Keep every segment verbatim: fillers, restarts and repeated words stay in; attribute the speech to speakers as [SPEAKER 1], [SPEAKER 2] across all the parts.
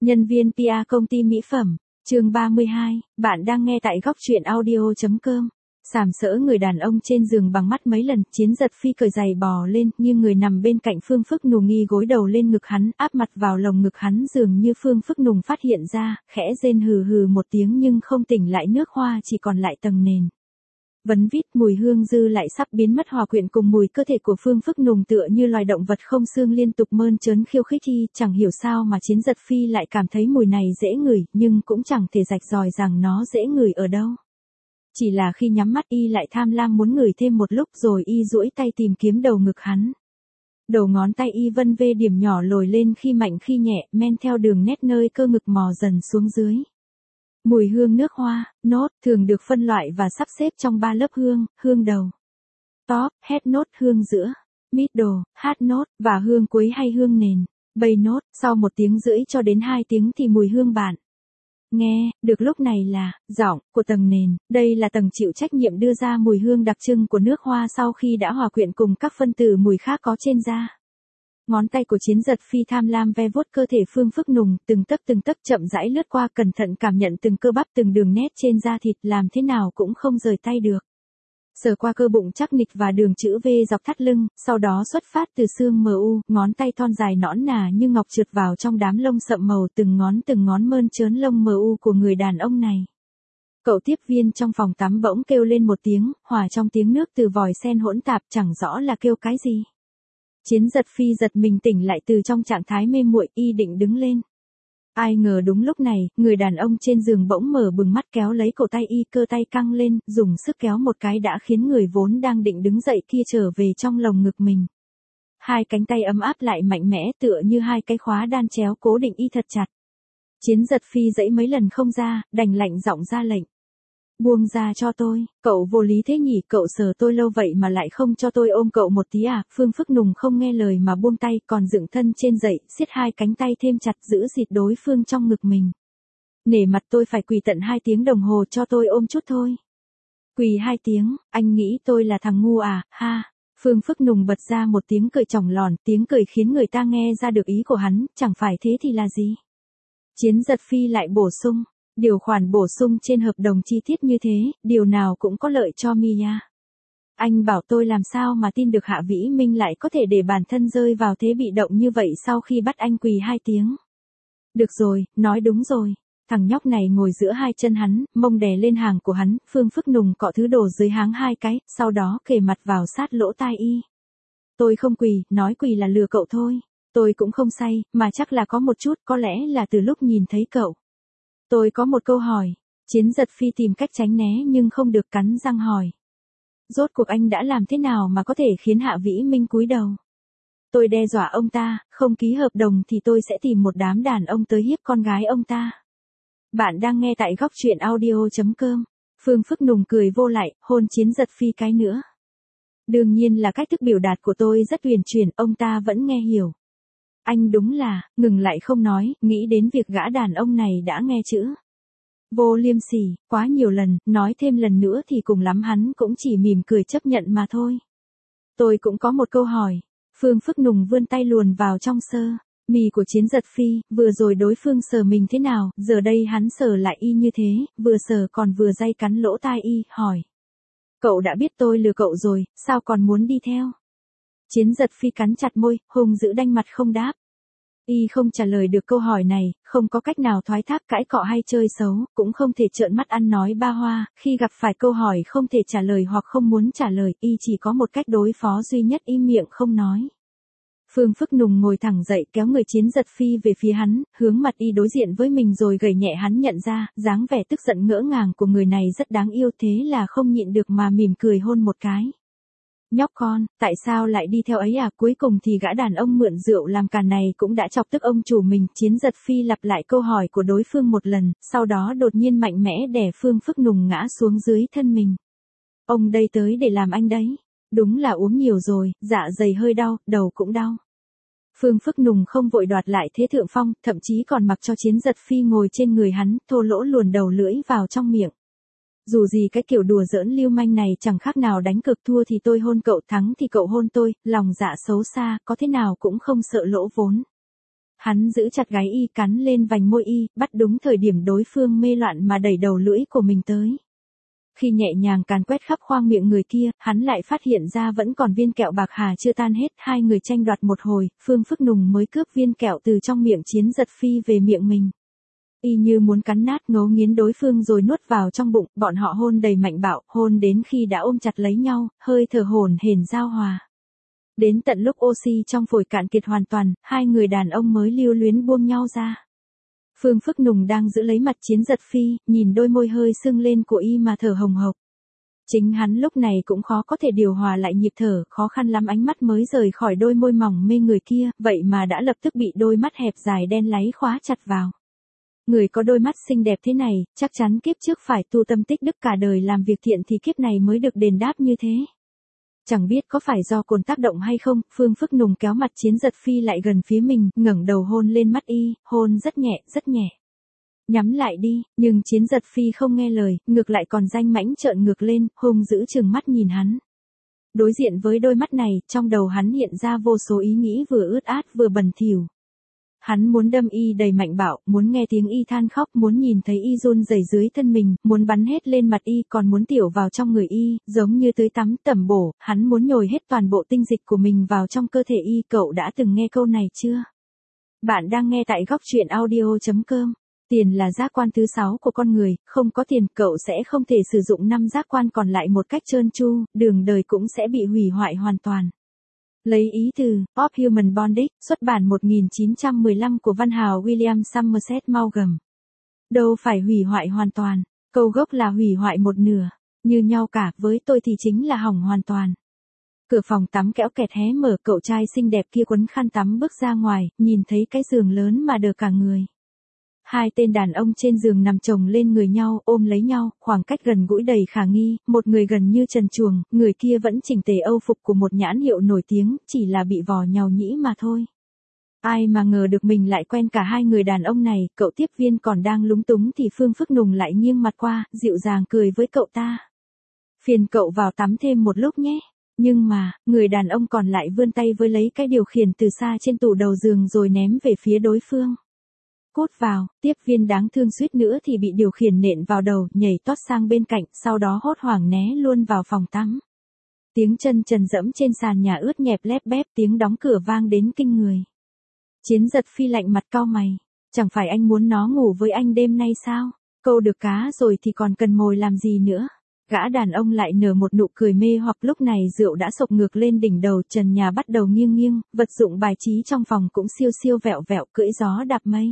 [SPEAKER 1] Nhân viên pê e công ty mỹ phẩm, chương ba mươi hai, bạn đang nghe tại góc truyện audio chấm com. Sàm sỡ người đàn ông trên giường bằng mắt mấy lần, Chiến Giật Phi cởi giày bò lên, nhưng người nằm bên cạnh Phương Phức Nùng nghi gối đầu lên ngực hắn, áp mặt vào lồng ngực hắn, dường như Phương Phức Nùng phát hiện ra, khẽ rên hừ hừ một tiếng nhưng không tỉnh lại, nước hoa chỉ còn lại tầng nền. Vấn vít, mùi hương dư lại sắp biến mất hòa quyện cùng mùi cơ thể của Phương Phức Nùng, tựa như loài động vật không xương liên tục mơn trớn khiêu khích y, chẳng hiểu sao mà Chiến Giật Phi lại cảm thấy mùi này dễ ngửi, nhưng cũng chẳng thể rạch ròi rằng nó dễ ngửi ở đâu. Chỉ là khi nhắm mắt y lại tham lam muốn ngửi thêm một lúc, rồi y duỗi tay tìm kiếm đầu ngực hắn. Đầu ngón tay y vân vê điểm nhỏ lồi lên khi mạnh khi nhẹ, men theo đường nét nơi cơ ngực mò dần xuống dưới. Mùi hương nước hoa, nốt, thường được phân loại và sắp xếp trong ba lớp hương: hương đầu, top, head nốt, hương giữa, middle, heart nốt, và hương cuối hay hương nền, base nốt. Sau một tiếng rưỡi cho đến hai tiếng thì mùi hương bạn nghe được lúc này là giọng của tầng nền. Đây là tầng chịu trách nhiệm đưa ra mùi hương đặc trưng của nước hoa sau khi đã hòa quyện cùng các phân tử mùi khác có trên da. Ngón tay của Chiến Giật Phi tham lam ve vuốt cơ thể Phương Phức Nùng, từng tấc từng tấc chậm rãi lướt qua, cẩn thận cảm nhận từng cơ bắp, từng đường nét trên da thịt, làm thế nào cũng không rời tay được. Sờ qua cơ bụng chắc nịch và đường chữ V dọc thắt lưng, sau đó xuất phát từ xương mờ u, ngón tay thon dài nõn nà như ngọc trượt vào trong đám lông sậm màu, từng ngón từng ngón mơn trớn lông mờ u của người đàn ông này. Cậu tiếp viên trong phòng tắm bỗng kêu lên một tiếng, hòa trong tiếng nước từ vòi sen hỗn tạp, chẳng rõ là kêu cái gì. Chiến Giật Phi giật mình tỉnh lại từ trong trạng thái mê muội, y định đứng lên. Ai ngờ đúng lúc này, người đàn ông trên giường bỗng mở bừng mắt kéo lấy cổ tay y, cơ tay căng lên, dùng sức kéo một cái đã khiến người vốn đang định đứng dậy kia trở về trong lồng ngực mình. Hai cánh tay ấm áp lại mạnh mẽ, tựa như hai cái khóa đan chéo cố định y thật chặt. Chiến Giật Phi dãy mấy lần không ra, đành lạnh giọng ra lệnh. Buông ra cho tôi, cậu vô lý thế nhỉ, cậu sờ tôi lâu vậy mà lại không cho tôi ôm cậu một tí à? Phương Phức Nùng không nghe lời mà buông tay, còn dựng thân trên dậy, siết hai cánh tay thêm chặt, giữ dịt đối phương trong ngực mình. Nể mặt tôi phải quỳ tận hai tiếng đồng hồ cho tôi ôm chút thôi. Quỳ hai tiếng, anh nghĩ tôi là thằng ngu à, ha? Phương Phức Nùng bật ra một tiếng cười chỏng lòn, tiếng cười khiến người ta nghe ra được ý của hắn, chẳng phải thế thì là gì? Chiến Giật Phi lại bổ sung. Điều khoản bổ sung trên hợp đồng chi tiết như thế, điều nào cũng có lợi cho Mia. Anh bảo tôi làm sao mà tin được Hạ Vĩ Minh lại có thể để bản thân rơi vào thế bị động như vậy sau khi bắt anh quỳ hai tiếng. Được rồi, nói đúng rồi. Thằng nhóc này ngồi giữa hai chân hắn, mông đè lên hàng của hắn, Phương Phức Nùng cọ thứ đồ dưới háng hai cái, sau đó kề mặt vào sát lỗ tai y. Tôi không quỳ, nói quỳ là lừa cậu thôi. Tôi cũng không say, mà chắc là có một chút, có lẽ là từ lúc nhìn thấy cậu. Tôi có một câu hỏi. Chiến Giật Phi tìm cách tránh né nhưng không được, cắn răng hỏi. Rốt cuộc anh đã làm thế nào mà có thể khiến Hạ Vĩ Minh cúi đầu? Tôi đe dọa ông ta, không ký hợp đồng thì tôi sẽ tìm một đám đàn ông tới hiếp con gái ông ta. Bạn đang nghe tại góc truyện audio chấm com. Phương Phức Nùng cười vô lại, hôn Chiến Giật Phi cái nữa. Đương nhiên là cách thức biểu đạt của tôi rất huyền chuyển, ông ta vẫn nghe hiểu. Anh đúng là, ngừng lại không nói, nghĩ đến việc gã đàn ông này đã nghe chữ vô liêm sỉ quá nhiều lần, nói thêm lần nữa thì cùng lắm hắn cũng chỉ mỉm cười chấp nhận mà thôi. Tôi cũng có một câu hỏi. Phương Phức Nùng vươn tay luồn vào trong sơ mì của Chiến Giật Phi, vừa rồi đối phương sờ mình thế nào, giờ đây hắn sờ lại y như thế, vừa sờ còn vừa day cắn lỗ tai y, hỏi. Cậu đã biết tôi lừa cậu rồi, sao còn muốn đi theo? Chiến Giật Phi cắn chặt môi, hung dữ đanh mặt không đáp. Y không trả lời được câu hỏi này, không có cách nào thoái thác cãi cọ hay chơi xấu, cũng không thể trợn mắt ăn nói ba hoa, khi gặp phải câu hỏi không thể trả lời hoặc không muốn trả lời, y chỉ có một cách đối phó duy nhất, im miệng không nói. Phương Phức Nùng ngồi thẳng dậy, kéo người Chiến Giật Phi về phía hắn, hướng mặt y đối diện với mình rồi gẩy nhẹ hắn, nhận ra, dáng vẻ tức giận ngỡ ngàng của người này rất đáng yêu, thế là không nhịn được mà mỉm cười hôn một cái. Nhóc con, tại sao lại đi theo ấy à? Cuối cùng thì gã đàn ông mượn rượu làm càn này cũng đã chọc tức ông chủ mình. Chiến Giật Phi lặp lại câu hỏi của đối phương một lần, sau đó đột nhiên mạnh mẽ đè Phương Phức Nùng ngã xuống dưới thân mình. Ông đây tới để làm anh đấy. Đúng là uống nhiều rồi, dạ dày hơi đau, đầu cũng đau. Phương Phức Nùng không vội đoạt lại thế thượng phong, thậm chí còn mặc cho Chiến Giật Phi ngồi trên người hắn, thô lỗ luồn đầu lưỡi vào trong miệng. Dù gì cái kiểu đùa giỡn lưu manh này chẳng khác nào đánh cược, thua thì tôi hôn cậu, thắng thì cậu hôn tôi, lòng dạ xấu xa, có thế nào cũng không sợ lỗ vốn. Hắn giữ chặt gáy y, cắn lên vành môi y, bắt đúng thời điểm đối phương mê loạn mà đẩy đầu lưỡi của mình tới. Khi nhẹ nhàng càn quét khắp khoang miệng người kia, hắn lại phát hiện ra vẫn còn viên kẹo bạc hà chưa tan hết. Hai người tranh đoạt một hồi, Phương Phức Nùng mới cướp viên kẹo từ trong miệng Chiến Giật Phi về miệng mình. Y như muốn cắn nát ngấu nghiến đối phương rồi nuốt vào trong bụng, bọn họ hôn đầy mạnh bạo, hôn đến khi đã ôm chặt lấy nhau, hơi thở hổn hển giao hòa. Đến tận lúc oxy trong phổi cạn kiệt hoàn toàn, hai người đàn ông mới lưu luyến buông nhau ra. Phương Phức Nùng đang giữ lấy mặt Chiến Giật Phi, nhìn đôi môi hơi sưng lên của y mà thở hồng hộc. Chính hắn lúc này cũng khó có thể điều hòa lại nhịp thở, khó khăn lắm ánh mắt mới rời khỏi đôi môi mỏng mê người kia, vậy mà đã lập tức bị đôi mắt hẹp dài đen láy khóa chặt vào. Người có đôi mắt xinh đẹp thế này, chắc chắn kiếp trước phải tu tâm tích đức cả đời làm việc thiện thì kiếp này mới được đền đáp như thế. Chẳng biết có phải do cồn tác động hay không, Phương Phức Nùng kéo mặt Chiến Giật Phi lại gần phía mình, ngẩng đầu hôn lên mắt y, hôn rất nhẹ, rất nhẹ. Nhắm lại đi, nhưng Chiến Giật Phi không nghe lời, ngược lại còn danh mãnh trợn ngược lên, hung dữ trừng mắt nhìn hắn. Đối diện với đôi mắt này, trong đầu hắn hiện ra vô số ý nghĩ vừa ướt át vừa bẩn thỉu. Hắn muốn đâm y đầy mạnh bạo, muốn nghe tiếng y than khóc, muốn nhìn thấy y run rẩy dưới thân mình, muốn bắn hết lên mặt y, còn muốn tiểu vào trong người y, giống như tưới tắm tẩm bổ, hắn muốn nhồi hết toàn bộ tinh dịch của mình vào trong cơ thể y. Cậu đã từng nghe câu này chưa? Bạn đang nghe tại góc truyện audio chấm com. Tiền là giác quan thứ sáu của con người, không có tiền cậu sẽ không thể sử dụng năm giác quan còn lại một cách trơn tru, đường đời cũng sẽ bị hủy hoại hoàn toàn. Lấy ý từ Of Human Bondage, xuất bản một nghìn chín trăm mười lăm của văn hào William Somerset Maugham. Đâu phải hủy hoại hoàn toàn, câu gốc là hủy hoại một nửa, như nhau cả, với tôi thì chính là hỏng hoàn toàn. Cửa phòng tắm kéo kẹt hé mở, cậu trai xinh đẹp kia quấn khăn tắm bước ra ngoài, nhìn thấy cái giường lớn mà đờ cả người. Hai tên đàn ông trên giường nằm chồng lên người nhau, ôm lấy nhau, khoảng cách gần gũi đầy khả nghi, một người gần như trần truồng, người kia vẫn chỉnh tề âu phục của một nhãn hiệu nổi tiếng, chỉ là bị vò nhàu nhĩ mà thôi. Ai mà ngờ được mình lại quen cả hai người đàn ông này, cậu tiếp viên còn đang lúng túng thì Phương Phức Nùng lại nghiêng mặt qua, dịu dàng cười với cậu ta. Phiền cậu vào tắm thêm một lúc nhé. Nhưng mà, người đàn ông còn lại vươn tay với lấy cái điều khiển từ xa trên tủ đầu giường rồi ném về phía đối phương. Cốt vào, tiếp viên đáng thương suýt nữa thì bị điều khiển nện vào đầu, nhảy tót sang bên cạnh, sau đó hốt hoảng né luôn vào phòng tắm. Tiếng chân trần dẫm trên sàn nhà ướt nhẹp lép bép, tiếng đóng cửa vang đến kinh người. Chiến Giật Phi lạnh mặt cau mày, chẳng phải anh muốn nó ngủ với anh đêm nay sao? Câu được cá rồi thì còn cần mồi làm gì nữa? Gã đàn ông lại nở một nụ cười mê hoặc, lúc này rượu đã sộc ngược lên đỉnh đầu, trần nhà bắt đầu nghiêng nghiêng, vật dụng bài trí trong phòng cũng siêu siêu vẹo vẹo, cưỡi gió đạp mây.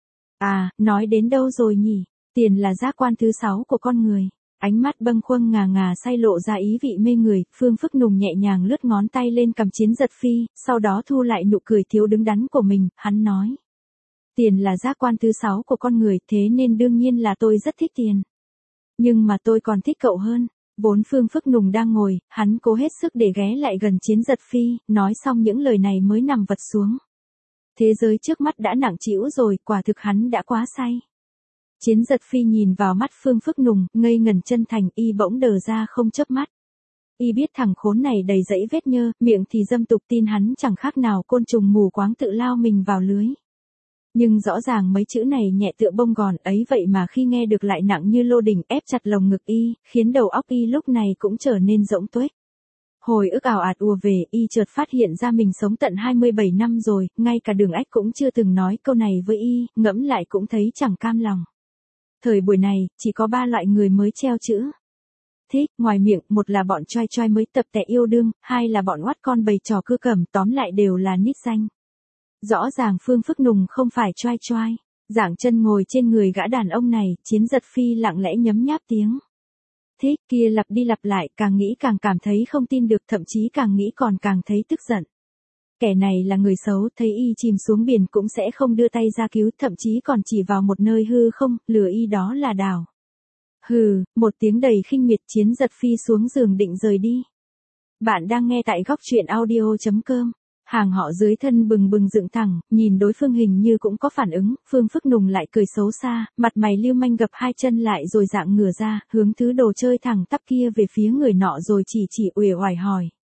[SPEAKER 1] À, nói đến đâu rồi nhỉ? Tiền là giác quan thứ sáu của con người. Ánh mắt bâng khuâng ngà ngà say lộ ra ý vị mê người, Phương Phức Nùng nhẹ nhàng lướt ngón tay lên cằm Chiến Giật Phi, sau đó thu lại nụ cười thiếu đứng đắn của mình, hắn nói. Tiền là giác quan thứ sáu của con người, thế nên đương nhiên là tôi rất thích tiền. Nhưng mà tôi còn thích cậu hơn. Vốn Phương Phức Nùng đang ngồi, hắn cố hết sức để ghé lại gần Chiến Giật Phi, nói xong những lời này mới nằm vật xuống. Thế giới trước mắt đã nặng trĩu rồi, quả thực hắn đã quá say. Chiến Giật Phi nhìn vào mắt Phương Phức Nùng, ngây ngần chân thành, y bỗng đờ ra không chớp mắt. Y biết thằng khốn này đầy dẫy vết nhơ, miệng thì dâm tục, tin hắn chẳng khác nào côn trùng mù quáng tự lao mình vào lưới. Nhưng rõ ràng mấy chữ này nhẹ tựa bông gòn ấy vậy mà khi nghe được lại nặng như lô đỉnh ép chặt lồng ngực y, khiến đầu óc y lúc này cũng trở nên rỗng tuếch. Hồi ức ảo ạt ùa về, y chợt phát hiện ra mình sống tận hai mươi bảy năm rồi, ngay cả Đường Ách cũng chưa từng nói câu này với y, ngẫm lại cũng thấy chẳng cam lòng. Thời buổi này, chỉ có ba loại người mới treo chữ thích, ngoài miệng, một là bọn choai choai mới tập tẻ yêu đương, hai là bọn oắt con bày trò cưa cẩm, tóm lại đều là nít danh. Rõ ràng Phương Phức Nùng không phải choai choai, giảng chân ngồi trên người gã đàn ông này, Chiến Giật Phi lặng lẽ nhấm nháp tiếng thích kia lặp đi lặp lại, càng nghĩ càng cảm thấy không tin được, thậm chí càng nghĩ còn càng thấy tức giận. Kẻ này là người xấu, thấy y chìm xuống biển cũng sẽ không đưa tay ra cứu, thậm chí còn chỉ vào một nơi hư không, lừa y đó là đảo. Hừ, một tiếng đầy khinh miệt, Chiến Giật Phi xuống giường định rời đi. Bạn đang nghe tại góc truyện audio chấm com. Hàng họ dưới thân bừng bừng dựng thẳng, nhìn đối phương hình như cũng có phản ứng, Phương Phức Nùng lại cười xấu xa, mặt mày lưu manh gập hai chân lại rồi dạng ngửa ra, hướng thứ đồ chơi thẳng tắp kia về phía người nọ rồi chỉ chỉ uể oải hỏi.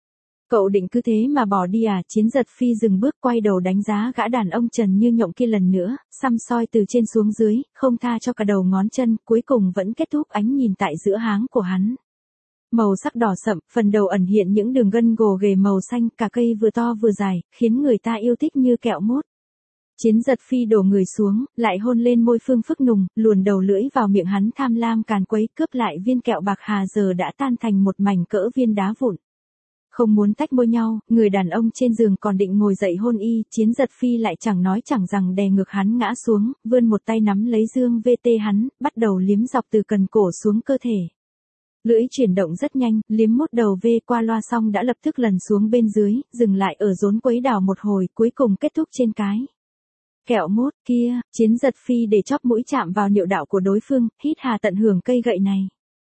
[SPEAKER 1] Cậu định cứ thế mà bỏ đi à? Chiến Giật Phi dừng bước quay đầu đánh giá gã đàn ông trần như nhộng kia lần nữa, săm soi từ trên xuống dưới, không tha cho cả đầu ngón chân, cuối cùng vẫn kết thúc ánh nhìn tại giữa háng của hắn. Màu sắc đỏ sậm, phần đầu ẩn hiện những đường gân gồ ghề màu xanh, cả cây vừa to vừa dài, khiến người ta yêu thích như kẹo mút. Chiến Giật Phi đổ người xuống, lại hôn lên môi Phương Phức Nùng, luồn đầu lưỡi vào miệng hắn tham lam càn quấy, cướp lại viên kẹo bạc hà giờ đã tan thành một mảnh cỡ viên đá vụn. Không muốn tách môi nhau, người đàn ông trên giường còn định ngồi dậy hôn y, Chiến Giật Phi lại chẳng nói chẳng rằng đè ngược hắn ngã xuống, vươn một tay nắm lấy dương vê tê hắn, bắt đầu liếm dọc từ cần cổ xuống cơ thể. Lưỡi chuyển động rất nhanh, liếm mốt đầu vê qua loa xong đã lập tức lần xuống bên dưới, dừng lại ở rốn quấy đảo một hồi, cuối cùng kết thúc trên cái. Kẹo mút kia, Chiến Giật Phi để chóp mũi chạm vào niệu đạo của đối phương, hít hà tận hưởng cây gậy này.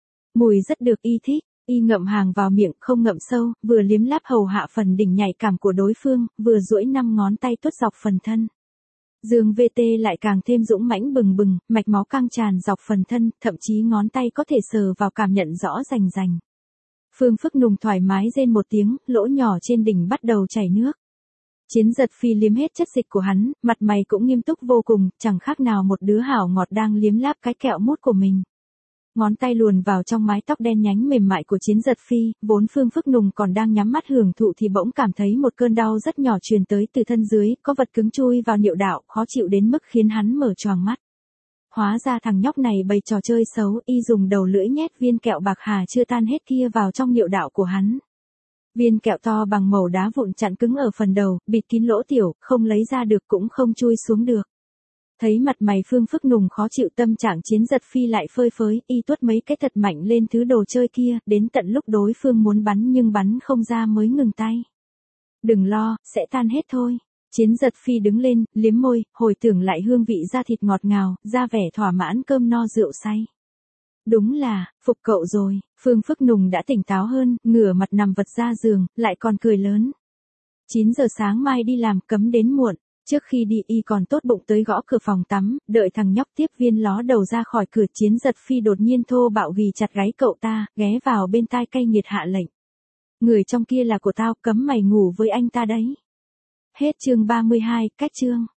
[SPEAKER 1] Mùi rất được y thích, y ngậm hàng vào miệng không ngậm sâu, vừa liếm láp hầu hạ phần đỉnh nhạy cảm của đối phương, vừa duỗi năm ngón tay tuốt dọc phần thân. Dương vê tê lại càng thêm dũng mãnh bừng bừng, mạch máu căng tràn dọc phần thân, thậm chí ngón tay có thể sờ vào cảm nhận rõ rành rành. Phương Phức Nùng thoải mái rên một tiếng, lỗ nhỏ trên đỉnh bắt đầu chảy nước. Chiến Giật Phi liếm hết chất dịch của hắn, mặt mày cũng nghiêm túc vô cùng, chẳng khác nào một đứa hảo ngọt đang liếm láp cái kẹo mút của mình. Ngón tay luồn vào trong mái tóc đen nhánh mềm mại của Chiến Giật Phi, vốn Phương Phức Nùng còn đang nhắm mắt hưởng thụ thì bỗng cảm thấy một cơn đau rất nhỏ truyền tới từ thân dưới, có vật cứng chui vào niệu đạo, khó chịu đến mức khiến hắn mở choàng mắt. Hóa ra thằng nhóc này bày trò chơi xấu, y dùng đầu lưỡi nhét viên kẹo bạc hà chưa tan hết kia vào trong niệu đạo của hắn. Viên kẹo to bằng màu đá vụn chặn cứng ở phần đầu, bịt kín lỗ tiểu, không lấy ra được cũng không chui xuống được. Thấy mặt mày Phương Phức Nùng khó chịu, tâm trạng Chiến Giật Phi lại phơi phới, y tuốt mấy cái thật mạnh lên thứ đồ chơi kia, đến tận lúc đối phương muốn bắn nhưng bắn không ra mới ngừng tay. Đừng lo, sẽ tan hết thôi. Chiến Giật Phi đứng lên, liếm môi, hồi tưởng lại hương vị da thịt ngọt ngào, ra vẻ thỏa mãn cơm no rượu say. Đúng là, phục cậu rồi, Phương Phức Nùng đã tỉnh táo hơn, ngửa mặt nằm vật ra giường, lại còn cười lớn. chín giờ sáng mai đi làm, cấm đến muộn. Trước khi đi y còn tốt bụng tới gõ cửa phòng tắm, đợi thằng nhóc tiếp viên ló đầu ra khỏi cửa. Chiến Giật Phi đột nhiên thô bạo ghì chặt gáy cậu ta, ghé vào bên tai cay nghiệt hạ lệnh. Người trong kia là của tao, cấm mày ngủ với anh ta đấy. Hết chương ba mươi hai, cách chương.